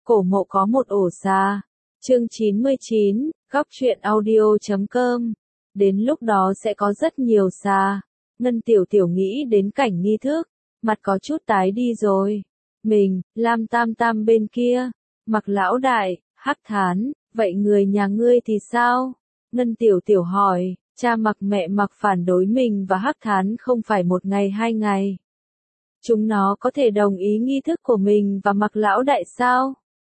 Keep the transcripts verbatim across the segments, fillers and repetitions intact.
Cổ mộ có một ổ xà. Chương chín mươi chín, góc truyện audio chấm com. Đến lúc đó sẽ có rất nhiều xà. Ngân Tiểu Tiểu nghĩ đến cảnh nghi thức, mặt có chút tái đi rồi. Mình, Lam Tam Tam bên kia, Mặc lão đại, Hắc Thán, vậy người nhà ngươi thì sao? Ngân Tiểu Tiểu hỏi, cha Mặc mẹ Mặc phản đối mình và Hắc Thán không phải một ngày hai ngày. Chúng nó có thể đồng ý nghi thức của mình và Mặc lão đại sao?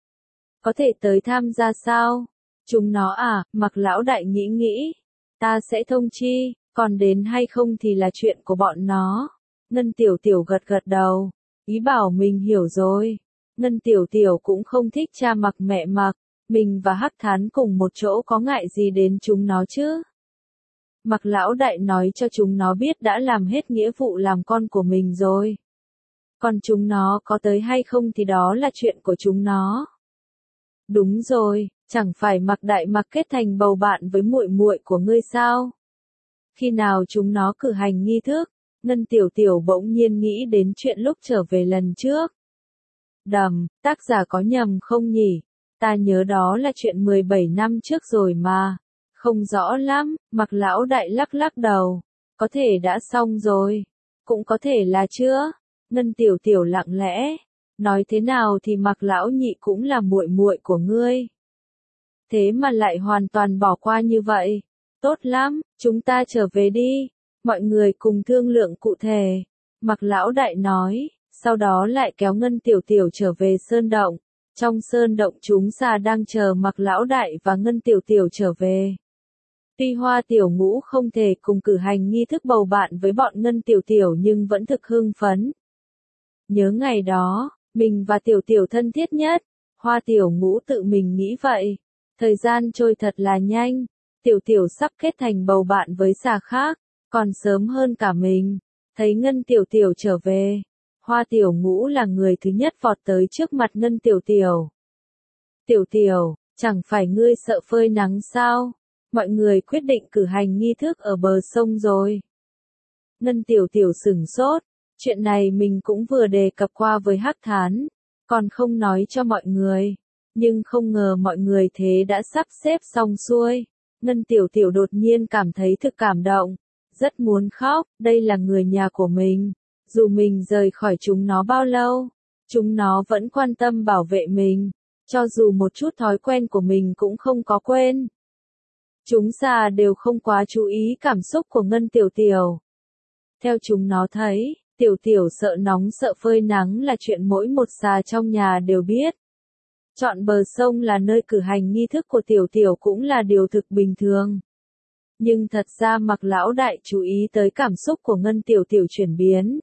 Có thể tới tham gia sao? Chúng nó à, Mặc lão đại nghĩ nghĩ. Ta sẽ thông chi, còn đến hay không thì là chuyện của bọn nó. Ngân Tiểu Tiểu gật gật đầu, ý bảo mình hiểu rồi. Ngân Tiểu Tiểu cũng không thích cha Mặc mẹ Mặc, mình và Hắc Thán cùng một chỗ có ngại gì đến chúng nó chứ? Mặc lão đại nói cho chúng nó biết đã làm hết nghĩa vụ làm con của mình rồi. Còn chúng nó có tới hay không thì đó là chuyện của chúng nó. Đúng rồi, chẳng phải Mặc đại Mặc kết thành bầu bạn với muội muội của ngươi sao? Khi nào chúng nó cử hành nghi thức? Ngân Tiểu Tiểu bỗng nhiên nghĩ đến chuyện lúc trở về lần trước. Đầm, tác giả có nhầm không nhỉ? Ta nhớ đó là chuyện mười bảy năm trước rồi mà. Không rõ lắm, Mặc lão đại lắc lắc đầu. Có thể đã xong rồi. Cũng có thể là chưa. Ngân Tiểu Tiểu lặng lẽ. Nói thế nào thì Mặc lão nhị cũng là muội muội của ngươi. Thế mà lại hoàn toàn bỏ qua như vậy. Tốt lắm, chúng ta trở về đi. Mọi người cùng thương lượng cụ thể. Mặc lão đại nói, sau đó lại kéo Ngân Tiểu Tiểu trở về sơn động. Trong sơn động chúng xà đang chờ Mặc lão đại và Ngân Tiểu Tiểu trở về. Tuy Hoa Tiểu Ngũ không thể cùng cử hành nghi thức bầu bạn với bọn Ngân Tiểu Tiểu nhưng vẫn thực hưng phấn. Nhớ ngày đó, mình và Tiểu Tiểu thân thiết nhất. Hoa Tiểu Ngũ tự mình nghĩ vậy. Thời gian trôi thật là nhanh. Tiểu Tiểu sắp kết thành bầu bạn với xà khác, còn sớm hơn cả mình. Thấy Ngân Tiểu Tiểu trở về, Hoa Tiểu Ngũ là người thứ nhất vọt tới trước mặt Ngân Tiểu Tiểu. Tiểu Tiểu, chẳng phải ngươi sợ phơi nắng sao? Mọi người quyết định cử hành nghi thức ở bờ sông rồi. Ngân Tiểu Tiểu sửng sốt, chuyện này mình cũng vừa đề cập qua với Hắc Thán, còn không nói cho mọi người. Nhưng không ngờ mọi người thế đã sắp xếp xong xuôi. Ngân Tiểu Tiểu đột nhiên cảm thấy thực cảm động, rất muốn khóc, đây là người nhà của mình. Dù mình rời khỏi chúng nó bao lâu, chúng nó vẫn quan tâm bảo vệ mình, cho dù một chút thói quen của mình cũng không có quên. Chúng xà đều không quá chú ý cảm xúc của Ngân Tiểu Tiểu. Theo chúng nó thấy, Tiểu Tiểu sợ nóng sợ phơi nắng là chuyện mỗi một xà trong nhà đều biết. Chọn bờ sông là nơi cử hành nghi thức của Tiểu Tiểu cũng là điều thực bình thường. Nhưng thật ra Mặc lão đại chú ý tới cảm xúc của Ngân Tiểu Tiểu chuyển biến.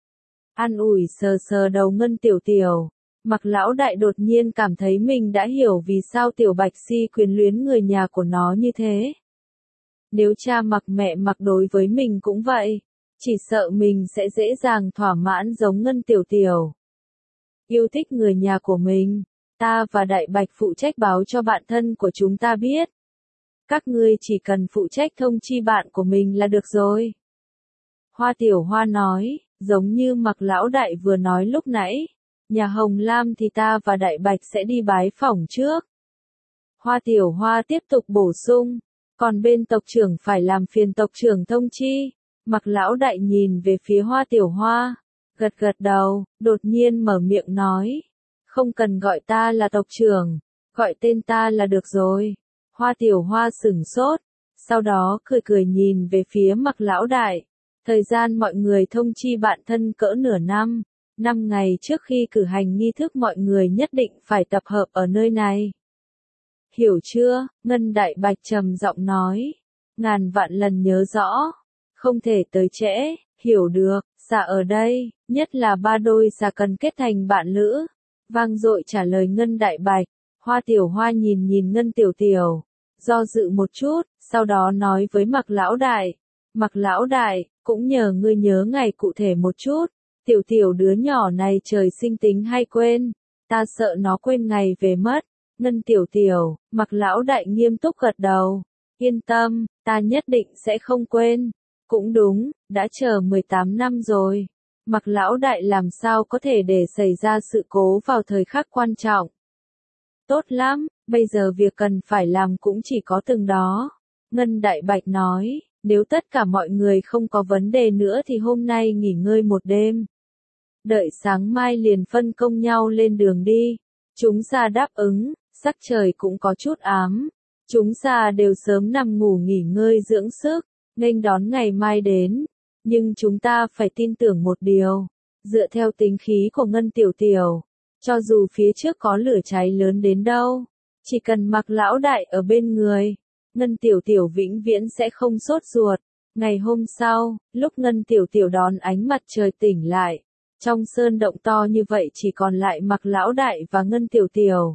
An ủi sờ sờ đầu Ngân Tiểu Tiểu, Mặc lão đại đột nhiên cảm thấy mình đã hiểu vì sao Tiểu Bạch Si quyến luyến người nhà của nó như thế. Nếu cha Mặc mẹ Mặc đối với mình cũng vậy, chỉ sợ mình sẽ dễ dàng thỏa mãn giống Ngân Tiểu Tiểu. Yêu thích người nhà của mình. Ta và Đại Bạch phụ trách báo cho bạn thân của chúng ta biết. Các ngươi chỉ cần phụ trách thông chi bạn của mình là được rồi. Hoa Tiểu Hoa nói, giống như Mặc lão đại vừa nói lúc nãy. Nhà Hồng Lam thì ta và Đại Bạch sẽ đi bái phỏng trước. Hoa Tiểu Hoa tiếp tục bổ sung, còn bên tộc trưởng phải làm phiền tộc trưởng thông chi. Mặc lão đại nhìn về phía Hoa Tiểu Hoa, gật gật đầu, đột nhiên mở miệng nói. Không cần gọi ta là tộc trưởng, gọi tên ta là được rồi. Hoa Tiểu Hoa sửng sốt, sau đó cười cười nhìn về phía Mặc lão đại. Thời gian mọi người thông chi bạn thân cỡ nửa năm, năm ngày trước khi cử hành nghi thức mọi người nhất định phải tập hợp ở nơi này. Hiểu chưa? Ngân Đại Bạch trầm giọng nói. Ngàn vạn lần nhớ rõ, không thể tới trễ, hiểu được, xà ở đây, nhất là ba đôi xà cần kết thành bạn lữ. Vang dội trả lời Ngân Đại Bạch. Hoa Tiểu Hoa nhìn nhìn Ngân Tiểu Tiểu, do dự một chút, sau đó nói với Mặc lão đại. Mặc lão đại, cũng nhờ ngươi nhớ ngày cụ thể một chút. Tiểu Tiểu đứa nhỏ này trời sinh tính hay quên, ta sợ nó quên ngày về mất. Ngân Tiểu Tiểu, Mặc lão đại nghiêm túc gật đầu. Yên tâm, ta nhất định sẽ không quên. Cũng đúng, đã chờ mười tám năm rồi. Mặc lão đại làm sao có thể để xảy ra sự cố vào thời khắc quan trọng. Tốt lắm, bây giờ việc cần phải làm cũng chỉ có từng đó. Ngân Đại Bạch nói, nếu tất cả mọi người không có vấn đề nữa thì hôm nay nghỉ ngơi một đêm. Đợi sáng mai liền phân công nhau lên đường đi. Chúng già đáp ứng, sắc trời cũng có chút ám. Chúng già đều sớm nằm ngủ nghỉ ngơi dưỡng sức, nghênh đón ngày mai đến. Nhưng chúng ta phải tin tưởng một điều, dựa theo tính khí của Ngân Tiểu Tiểu, cho dù phía trước có lửa cháy lớn đến đâu, chỉ cần Mặc lão đại ở bên người, Ngân Tiểu Tiểu vĩnh viễn sẽ không sốt ruột. Ngày hôm sau, lúc Ngân Tiểu Tiểu đón ánh mặt trời tỉnh lại, trong sơn động to như vậy chỉ còn lại Mặc lão đại và Ngân Tiểu Tiểu.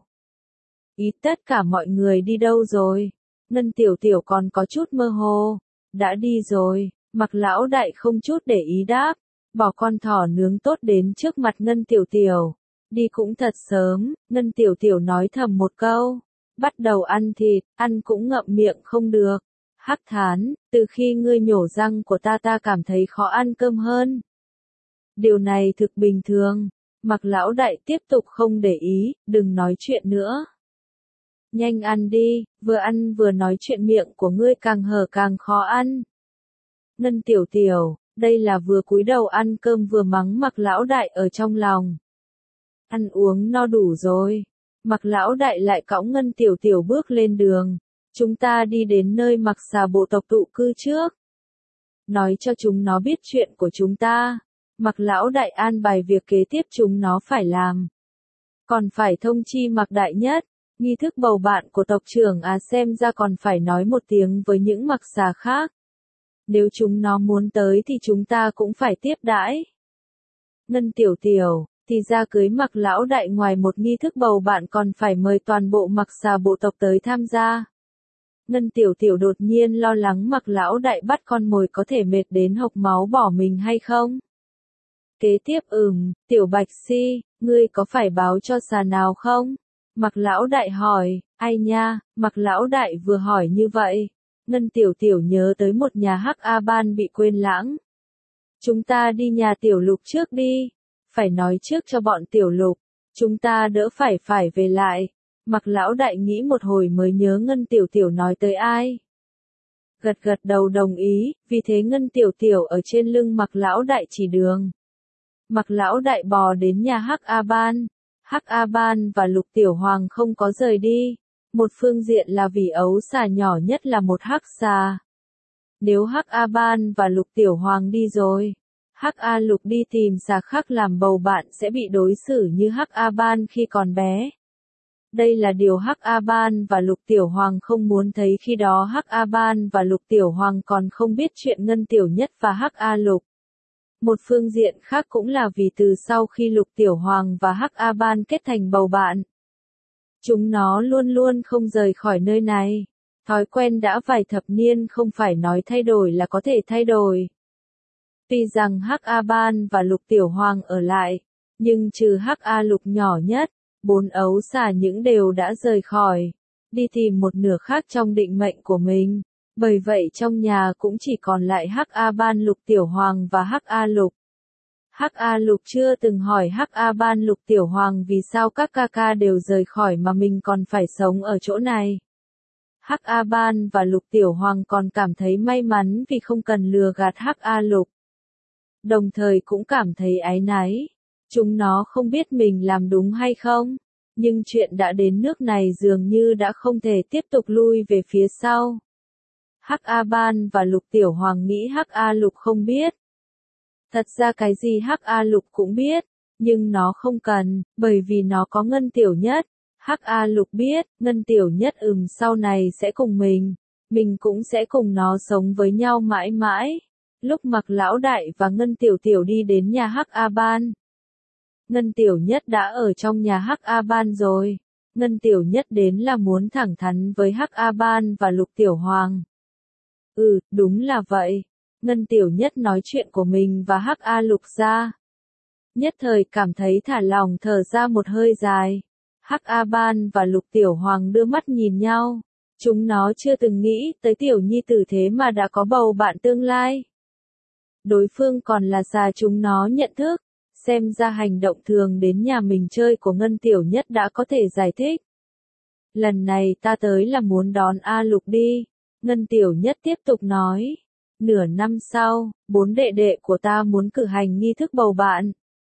Ý tất cả mọi người đi đâu rồi? Ngân Tiểu Tiểu còn có chút mơ hồ. Đã đi rồi, Mặc lão đại không chút để ý đáp, bỏ con thỏ nướng tốt đến trước mặt Ngân Tiểu Tiểu. Đi cũng thật sớm, Ngân Tiểu Tiểu nói thầm một câu. Bắt đầu ăn thịt, ăn cũng ngậm miệng không được. Hắc Thán, từ khi ngươi nhổ răng của ta ta cảm thấy khó ăn cơm hơn. Điều này thực bình thường. Mặc lão đại tiếp tục không để ý, đừng nói chuyện nữa. Nhanh ăn đi, vừa ăn vừa nói chuyện miệng của ngươi càng hở càng khó ăn. Ngân Tiểu Tiểu, đây là vừa cúi đầu ăn cơm vừa mắng Mặc lão đại ở trong lòng. Ăn uống no đủ rồi. Mặc lão đại lại cõng Ngân Tiểu Tiểu bước lên đường. Chúng ta đi đến nơi Mặc xà bộ tộc tụ cư trước. Nói cho chúng nó biết chuyện của chúng ta. Mặc lão đại an bài việc kế tiếp chúng nó phải làm. Còn phải thông chi Mặc đại nhất. Nghi thức bầu bạn của tộc trưởng à xem ra còn phải nói một tiếng với những Mặc xà khác. Nếu chúng nó muốn tới thì chúng ta cũng phải tiếp đãi. Ngân Tiểu Tiểu, thì ra cưới Mặc lão đại ngoài một nghi thức bầu bạn còn phải mời toàn bộ Mặc xà bộ tộc tới tham gia. Ngân Tiểu Tiểu đột nhiên lo lắng Mặc lão đại bắt con mồi có thể mệt đến hộc máu bỏ mình hay không. Kế tiếp ừm, Tiểu Bạch Si, ngươi có phải báo cho xà nào không? Mặc lão đại hỏi, ai nha, Mặc lão đại vừa hỏi như vậy. Ngân Tiểu Tiểu nhớ tới một nhà Hắc A Ban bị quên lãng. Chúng ta đi nhà Tiểu Lục trước đi. Phải nói trước cho bọn Tiểu Lục. Chúng ta đỡ phải phải về lại. Mặc lão đại nghĩ một hồi mới nhớ Ngân Tiểu Tiểu nói tới ai. Gật gật đầu đồng ý, vì thế Ngân Tiểu Tiểu ở trên lưng Mặc lão đại chỉ đường. Mặc lão đại bò đến nhà Hắc A Ban. Hắc A Ban và Lục Tiểu Hoàng không có rời đi. Một phương diện là vì ấu xà nhỏ nhất là một hắc xà. Nếu Hắc A Ban và Lục Tiểu Hoàng đi rồi, Hắc A Lục đi tìm xà khác làm bầu bạn sẽ bị đối xử như Hắc A Ban khi còn bé. Đây là điều Hắc A Ban và Lục Tiểu Hoàng không muốn thấy, khi đó Hắc A Ban và Lục Tiểu Hoàng còn không biết chuyện Ngân Tiểu Nhất và Hắc A Lục. Một phương diện khác cũng là vì từ sau khi Lục Tiểu Hoàng và Hắc A Ban kết thành bầu bạn, chúng nó luôn luôn không rời khỏi nơi này. Thói quen đã vài thập niên không phải nói thay đổi là có thể thay đổi. Tuy rằng Hắc A Ban và Lục Tiểu Hoàng ở lại, nhưng trừ Hắc A Lục nhỏ nhất, bốn ấu xà những đều đã rời khỏi, đi tìm một nửa khác trong định mệnh của mình. Bởi vậy trong nhà cũng chỉ còn lại Hắc A Ban, Lục Tiểu Hoàng và Hắc A Lục. Hắc A Lục chưa từng hỏi Hắc A Ban, Lục Tiểu Hoàng vì sao các ca ca đều rời khỏi mà mình còn phải sống ở chỗ này. Hắc A Ban và Lục Tiểu Hoàng còn cảm thấy may mắn vì không cần lừa gạt Hắc A Lục. Đồng thời cũng cảm thấy áy náy. Chúng nó không biết mình làm đúng hay không, nhưng chuyện đã đến nước này dường như đã không thể tiếp tục lui về phía sau. Hắc A Ban và Lục Tiểu Hoàng nghĩ Hắc A Lục không biết. Thật ra cái gì Hắc A Lục cũng biết, nhưng nó không cần, bởi vì nó có Ngân Tiểu Nhất. Hắc A Lục biết, Ngân Tiểu Nhất ừm sau này sẽ cùng mình, mình cũng sẽ cùng nó sống với nhau mãi mãi. Lúc Mặc lão đại và Ngân Tiểu Tiểu đi đến nhà Hắc A Ban, Ngân Tiểu Nhất đã ở trong nhà Hắc A Ban rồi. Ngân Tiểu Nhất đến là muốn thẳng thắn với Hắc A Ban và Lục Tiểu Hoàng. Ừ, đúng là vậy. Ngân Tiểu Nhất nói chuyện của mình và Hắc A Lục ra. Nhất thời cảm thấy thả lòng, thở ra một hơi dài. Hắc A Ban và Lục Tiểu Hoàng đưa mắt nhìn nhau. Chúng nó chưa từng nghĩ tới tiểu nhi tử thế mà đã có bầu bạn tương lai. Đối phương còn là già chúng nó nhận thức. Xem ra hành động thường đến nhà mình chơi của Ngân Tiểu Nhất đã có thể giải thích. lần này ta tới là muốn đón A Lục đi. Ngân Tiểu Nhất tiếp tục nói. Nửa năm sau, bốn đệ đệ của ta muốn cử hành nghi thức bầu bạn.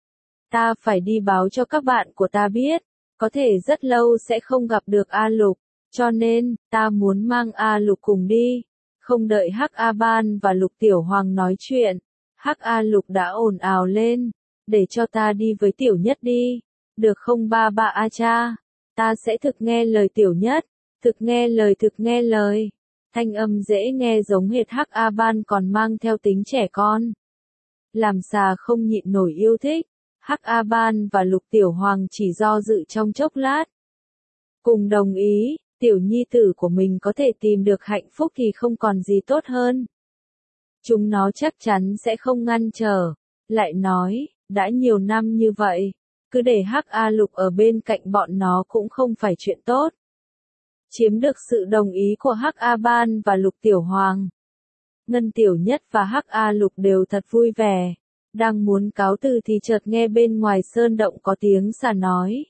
Ta phải đi báo cho các bạn của ta biết, có thể rất lâu sẽ không gặp được A Lục, cho nên, ta muốn mang A Lục cùng đi. Không đợi Hắc A Ban và Lục Tiểu Hoàng nói chuyện, Hắc A Lục đã ồn ào lên, để cho ta đi với Tiểu Nhất đi, được không ba ba A cha, ta sẽ thực nghe lời Tiểu Nhất, thực nghe lời thực nghe lời. Thanh âm dễ nghe giống hệt Hắc A Ban còn mang theo tính trẻ con. Làm xà không nhịn nổi yêu thích, Hắc A Ban và Lục Tiểu Hoàng chỉ do dự trong chốc lát. Cùng đồng ý, tiểu nhi tử của mình có thể tìm được hạnh phúc thì không còn gì tốt hơn. Chúng nó chắc chắn sẽ không ngăn trở. Lại nói, đã nhiều năm như vậy, cứ để Hắc A Lục ở bên cạnh bọn nó cũng không phải chuyện tốt. Chiếm được sự đồng ý của Hắc A Ban và Lục Tiểu Hoàng, Ngân Tiểu Nhất và Hắc A Lục đều thật vui vẻ. Đang muốn cáo từ thì chợt nghe bên ngoài sơn động có tiếng xà nói.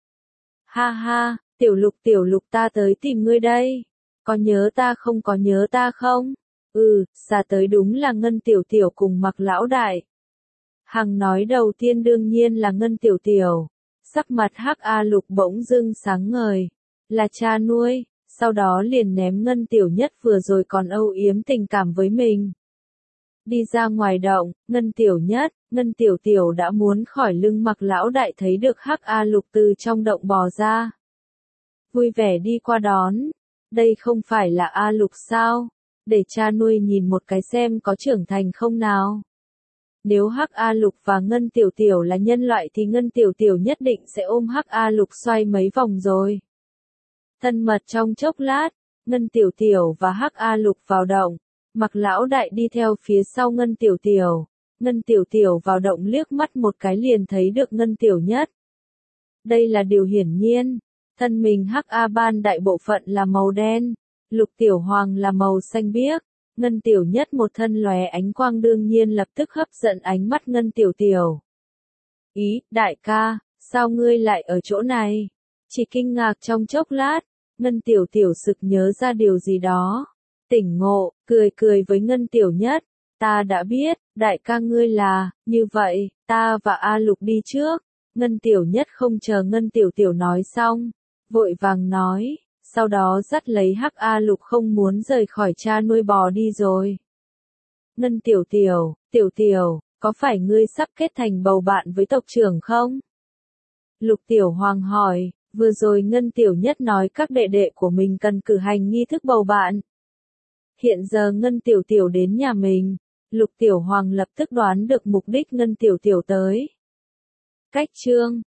Ha ha, Tiểu Lục Tiểu Lục ta tới tìm ngươi đây. Có nhớ ta không có nhớ ta không? Ừ, xà tới đúng là Ngân Tiểu Tiểu cùng Mặc Lão Đại. Hằng nói đầu tiên đương nhiên là Ngân Tiểu Tiểu. Sắc mặt Hắc A Lục bỗng dưng sáng ngời. Là cha nuôi, sau đó liền ném Ngân Tiểu Nhất vừa rồi còn âu yếm tình cảm với mình. Đi ra ngoài động, Ngân Tiểu Nhất, Ngân Tiểu Tiểu đã muốn khỏi lưng Mặc Lão Đại thấy được Hắc A Lục từ trong động bò ra. Vui vẻ đi qua đón. Đây không phải là A Lục sao? Để cha nuôi nhìn một cái xem có trưởng thành không nào. Nếu Hắc A Lục và Ngân Tiểu Tiểu là nhân loại thì Ngân Tiểu Tiểu nhất định sẽ ôm Hắc A Lục xoay mấy vòng rồi. Thân mật trong chốc lát, Ngân Tiểu Tiểu và Hắc A Lục vào động. Mặc Lão Đại đi theo phía sau Ngân Tiểu Tiểu. Ngân Tiểu Tiểu vào động liếc mắt một cái liền thấy được Ngân Tiểu Nhất. Đây là điều hiển nhiên. Thân mình Hắc A Ban đại bộ phận là màu đen, Lục Tiểu Hoàng là màu xanh biếc, Ngân Tiểu Nhất một thân lóe ánh quang đương nhiên lập tức hấp dẫn ánh mắt Ngân Tiểu Tiểu. Ý, đại ca, sao ngươi lại ở chỗ này? Chỉ kinh ngạc trong chốc lát, Ngân Tiểu Tiểu sực nhớ ra điều gì đó. Tỉnh ngộ, cười cười với Ngân Tiểu Nhất. Ta đã biết, đại ca ngươi là, như vậy, ta và A Lục đi trước. Ngân Tiểu Nhất không chờ Ngân Tiểu Tiểu nói xong, vội vàng nói, sau đó dắt lấy Hắc A Lục không muốn rời khỏi cha nuôi bò đi rồi. Ngân Tiểu Tiểu, Tiểu Tiểu, có phải ngươi sắp kết thành bầu bạn với tộc trưởng không? Lục Tiểu Hoàng hỏi, vừa rồi Ngân Tiểu Nhất nói các đệ đệ của mình cần cử hành nghi thức bầu bạn. Hiện giờ Ngân Tiểu Tiểu đến nhà mình, Lục Tiểu Hoàng lập tức đoán được mục đích Ngân Tiểu Tiểu tới. Cách chương